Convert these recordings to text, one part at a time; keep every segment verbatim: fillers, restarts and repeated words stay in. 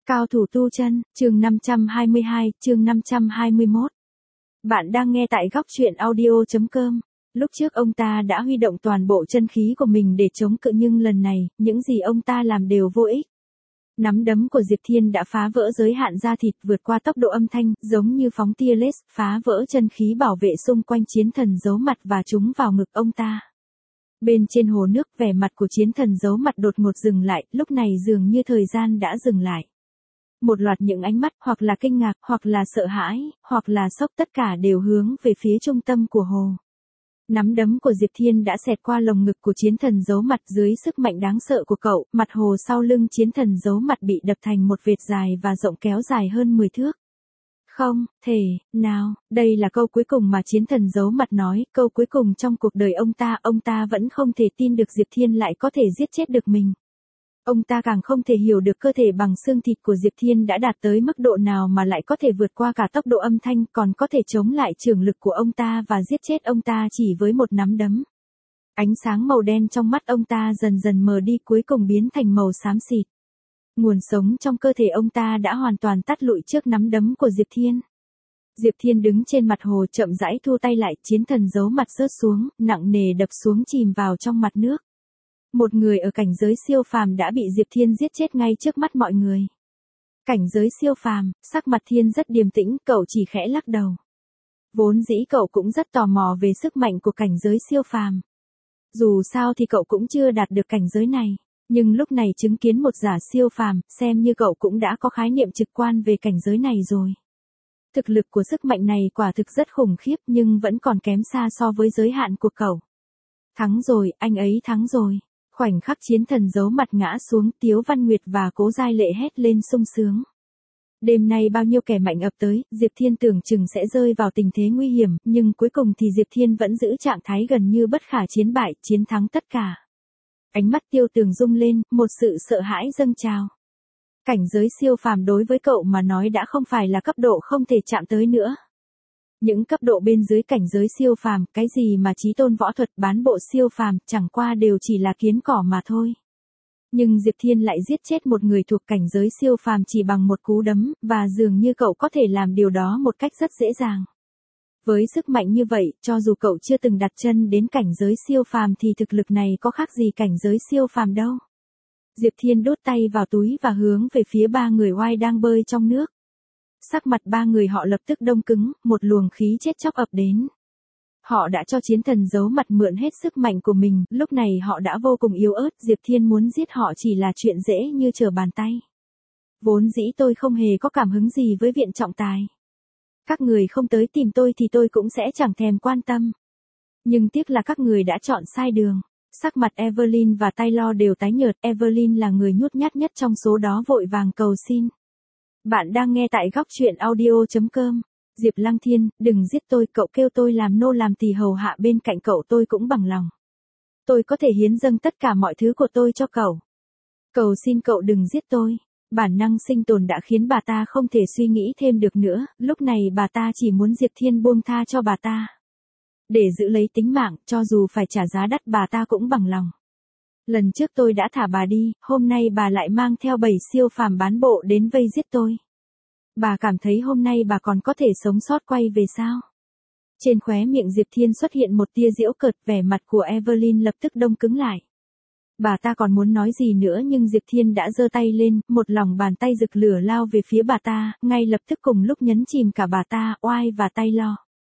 Cao thủ tu chân, chương năm trăm hai mươi hai, chương năm trăm hai mươi mốt. Bạn đang nghe tại góc truyện audio.com. Lúc trước ông ta đã huy động toàn bộ chân khí của mình để chống cự nhưng lần này, những gì ông ta làm đều vô ích. Nắm đấm của Diệp Thiên đã phá vỡ giới hạn da thịt vượt qua tốc độ âm thanh, giống như phóng tia laser, phá vỡ chân khí bảo vệ xung quanh chiến thần giấu mặt và trúng vào ngực ông ta. Bên trên hồ nước, vẻ mặt của chiến thần giấu mặt đột ngột dừng lại, lúc này dường như thời gian đã dừng lại. Một loạt những ánh mắt, hoặc là kinh ngạc, hoặc là sợ hãi, hoặc là sốc, tất cả đều hướng về phía trung tâm của hồ. Nắm đấm của Diệp Thiên đã xẹt qua lồng ngực của chiến thần giấu mặt dưới sức mạnh đáng sợ của cậu, mặt hồ sau lưng chiến thần giấu mặt bị đập thành một vệt dài và rộng kéo dài hơn mười thước. Không thể nào, đây là câu cuối cùng mà chiến thần giấu mặt nói, câu cuối cùng trong cuộc đời ông ta, ông ta vẫn không thể tin được Diệp Thiên lại có thể giết chết được mình. Ông ta càng không thể hiểu được cơ thể bằng xương thịt của Diệp Thiên đã đạt tới mức độ nào mà lại có thể vượt qua cả tốc độ âm thanh, còn có thể chống lại chưởng lực của ông ta và giết chết ông ta chỉ với một nắm đấm. Ánh sáng màu đen trong mắt ông ta dần dần mờ đi, cuối cùng biến thành màu xám xịt. Nguồn sống trong cơ thể ông ta đã hoàn toàn tắt lụi trước nắm đấm của Diệp Thiên. Diệp Thiên đứng trên mặt hồ chậm rãi thu tay lại, chiến thần giấu mặt rớt xuống, nặng nề đập xuống chìm vào trong mặt nước. Một người ở cảnh giới siêu phàm đã bị Diệp Thiên giết chết ngay trước mắt mọi người. Cảnh giới siêu phàm, sắc mặt Thiên rất điềm tĩnh, cậu chỉ khẽ lắc đầu. Vốn dĩ cậu cũng rất tò mò về sức mạnh của cảnh giới siêu phàm. Dù sao thì cậu cũng chưa đạt được cảnh giới này, nhưng lúc này chứng kiến một giả siêu phàm, xem như cậu cũng đã có khái niệm trực quan về cảnh giới này rồi. Thực lực của sức mạnh này quả thực rất khủng khiếp nhưng vẫn còn kém xa so với giới hạn của cậu. Thắng rồi, anh ấy thắng rồi. Khoảnh khắc chiến thần giấu mặt ngã xuống, Tiếu Văn Nguyệt và Cố Giai Lệ hét lên sung sướng. Đêm nay bao nhiêu kẻ mạnh ập tới, Diệp Thiên tưởng chừng sẽ rơi vào tình thế nguy hiểm, nhưng cuối cùng thì Diệp Thiên vẫn giữ trạng thái gần như bất khả chiến bại, chiến thắng tất cả. Ánh mắt Tiêu Tường rung lên, một sự sợ hãi dâng trào. Cảnh giới siêu phàm đối với cậu mà nói đã không phải là cấp độ không thể chạm tới nữa. Những cấp độ bên dưới cảnh giới siêu phàm, cái gì mà chí tôn võ thuật, bán bộ siêu phàm, chẳng qua đều chỉ là kiến cỏ mà thôi. Nhưng Diệp Thiên lại giết chết một người thuộc cảnh giới siêu phàm chỉ bằng một cú đấm, và dường như cậu có thể làm điều đó một cách rất dễ dàng. Với sức mạnh như vậy, cho dù cậu chưa từng đặt chân đến cảnh giới siêu phàm thì thực lực này có khác gì cảnh giới siêu phàm đâu. Diệp Thiên đút tay vào túi và hướng về phía ba người oai đang bơi trong nước. Sắc mặt ba người họ lập tức đông cứng, một luồng khí chết chóc ập đến. Họ đã cho chiến thần giấu mặt mượn hết sức mạnh của mình, lúc này họ đã vô cùng yếu ớt, Diệp Thiên muốn giết họ chỉ là chuyện dễ như trở bàn tay. Vốn dĩ tôi không hề có cảm hứng gì với viện trọng tài. Các người không tới tìm tôi thì tôi cũng sẽ chẳng thèm quan tâm. Nhưng tiếc là các người đã chọn sai đường. Sắc mặt Evelyn và Taylor đều tái nhợt, Evelyn là người nhút nhát nhất trong số đó vội vàng cầu xin. Bạn đang nghe tại góc truyện audio.com. Diệp Lăng Thiên, đừng giết tôi, cậu kêu tôi làm nô làm tỳ hầu hạ bên cạnh cậu tôi cũng bằng lòng. Tôi có thể hiến dâng tất cả mọi thứ của tôi cho cậu. Cầu xin cậu đừng giết tôi. Bản năng sinh tồn đã khiến bà ta không thể suy nghĩ thêm được nữa, lúc này bà ta chỉ muốn Diệp Thiên buông tha cho bà ta. Để giữ lấy tính mạng, cho dù phải trả giá đắt bà ta cũng bằng lòng. Lần trước tôi đã thả bà đi, hôm nay bà lại mang theo bảy siêu phàm bán bộ đến vây giết tôi. Bà cảm thấy hôm nay bà còn có thể sống sót quay về sao? Trên khóe miệng Diệp Thiên xuất hiện một tia giễu cợt, vẻ mặt của Evelyn lập tức đông cứng lại. Bà ta còn muốn nói gì nữa nhưng Diệp Thiên đã giơ tay lên, một lòng bàn tay rực lửa lao về phía bà ta, ngay lập tức cùng lúc nhấn chìm cả bà ta, oai và Taylor.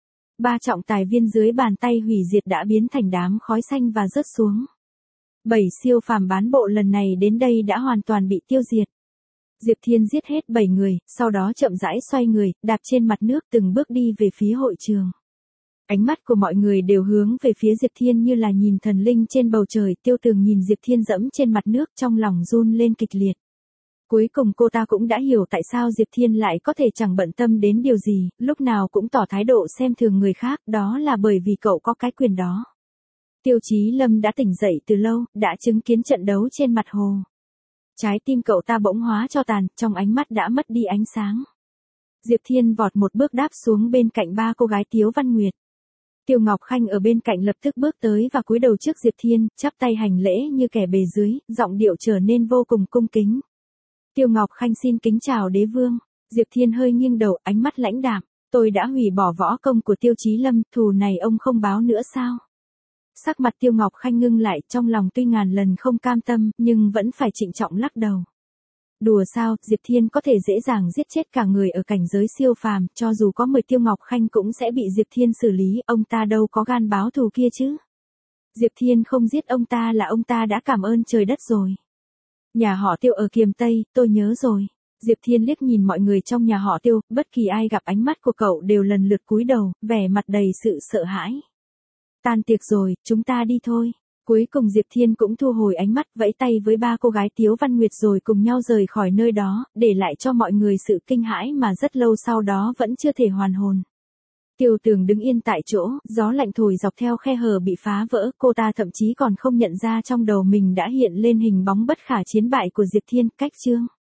Ba trọng tài viên dưới bàn tay hủy diệt đã biến thành đám khói xanh và rớt xuống. Bảy siêu phàm bán bộ lần này đến đây đã hoàn toàn bị tiêu diệt. Diệp Thiên giết hết bảy người, sau đó chậm rãi xoay người, đạp trên mặt nước từng bước đi về phía hội trường. Ánh mắt của mọi người đều hướng về phía Diệp Thiên như là nhìn thần linh trên bầu trời, Tiêu Tường nhìn Diệp Thiên dẫm trên mặt nước trong lòng run lên kịch liệt. Cuối cùng cô ta cũng đã hiểu tại sao Diệp Thiên lại có thể chẳng bận tâm đến điều gì, lúc nào cũng tỏ thái độ xem thường người khác, đó là bởi vì cậu có cái quyền đó. Tiêu Chí Lâm đã tỉnh dậy từ lâu, đã chứng kiến trận đấu trên mặt hồ. Trái tim cậu ta bỗng hóa tro tàn, trong ánh mắt đã mất đi ánh sáng. Diệp Thiên vọt một bước đáp xuống bên cạnh ba cô gái Tiếu Văn Nguyệt. Tiêu Ngọc Khanh ở bên cạnh lập tức bước tới và cúi đầu trước Diệp Thiên, chắp tay hành lễ như kẻ bề dưới, giọng điệu trở nên vô cùng cung kính. Tiêu Ngọc Khanh xin kính chào đế vương. Diệp Thiên hơi nghiêng đầu, ánh mắt lãnh đạm. Tôi đã hủy bỏ võ công của Tiêu Chí Lâm, thù này ông không báo nữa sao? Sắc mặt Tiêu Ngọc Khanh ngưng lại, trong lòng tuy ngàn lần không cam tâm, nhưng vẫn phải trịnh trọng lắc đầu. Đùa sao, Diệp Thiên có thể dễ dàng giết chết cả người ở cảnh giới siêu phàm, cho dù có mười Tiêu Ngọc Khanh cũng sẽ bị Diệp Thiên xử lý, ông ta đâu có gan báo thù kia chứ. Diệp Thiên không giết ông ta là ông ta đã cảm ơn trời đất rồi. Nhà họ Tiêu ở Kiềm Tây, tôi nhớ rồi. Diệp Thiên liếc nhìn mọi người trong nhà họ Tiêu, bất kỳ ai gặp ánh mắt của cậu đều lần lượt cúi đầu, vẻ mặt đầy sự sợ hãi. Tan tiệc rồi, chúng ta đi thôi. Cuối cùng Diệp Thiên cũng thu hồi ánh mắt, vẫy tay với ba cô gái Tiếu Văn Nguyệt rồi cùng nhau rời khỏi nơi đó, để lại cho mọi người sự kinh hãi mà rất lâu sau đó vẫn chưa thể hoàn hồn. Tiêu Tường đứng yên tại chỗ, gió lạnh thổi dọc theo khe hở bị phá vỡ, cô ta thậm chí còn không nhận ra trong đầu mình đã hiện lên hình bóng bất khả chiến bại của Diệp Thiên, cách chương.